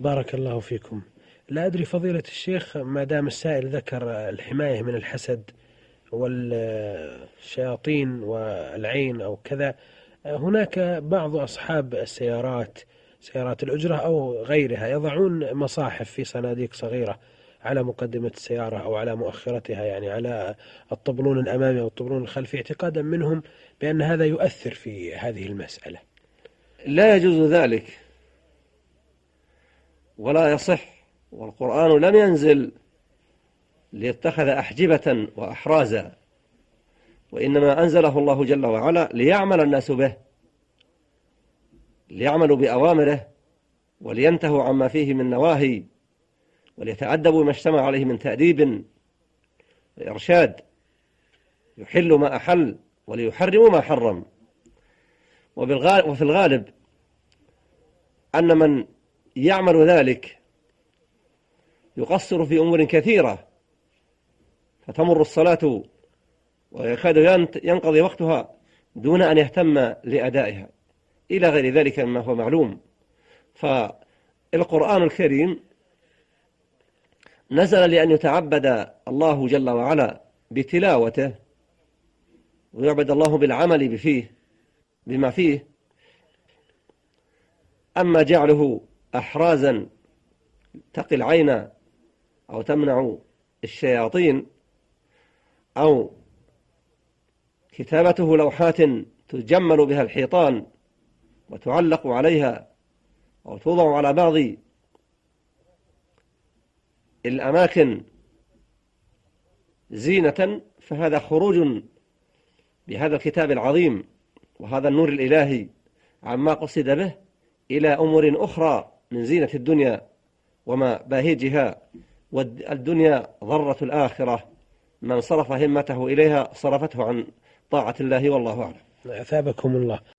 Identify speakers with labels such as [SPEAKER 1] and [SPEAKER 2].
[SPEAKER 1] بارك الله فيكم. لا أدري فضيلة الشيخ، ما دام السائل ذكر الحماية من الحسد والشياطين والعين أو كذا، هناك بعض أصحاب السيارات، سيارات الأجرة أو غيرها، يضعون مصاحف في صناديق صغيرة على مقدمة السيارة أو على مؤخرتها، يعني على الطبلون الأمامي أو الطبلون الخلفي، اعتقادا منهم بأن هذا يؤثر في هذه المسألة.
[SPEAKER 2] لا يجوز ذلك ولا يصح، والقرآن لم ينزل ليتخذ أحجبة وأحرازا، وإنما أنزله الله جل وعلا ليعمل الناس به، ليعملوا بأوامره ولينتهوا عما فيه من نواهي، وليتأدبوا ما اجتمع عليه من تأديب وإرشاد، يحل ما أحل وليحرموا ما حرم. وفي الغالب أن من يعمل ذلك يقصر في أمور كثيرة، فتمر الصلاة ويكاد ينقضي وقتها دون أن يهتم لأدائها، إلى غير ذلك مما هو معلوم. فالقرآن الكريم نزل لأن يتعبد الله جل وعلا بتلاوته، ويعبد الله بالعمل بما فيه. أما جعله أحرازا تقي العين أو تمنع الشياطين، أو كتابته لوحات تجمل بها الحيطان وتعلق عليها أو توضع على بعض الأماكن زينة، فهذا خروج بهذا الكتاب العظيم وهذا النور الإلهي عما قصد به إلى أمور أخرى من زينة الدنيا وما باهجها، والدنيا ضرة الآخرة، من صرف همته إليها صرفته عن طاعة الله، والله أعلم.
[SPEAKER 1] أثابكم الله.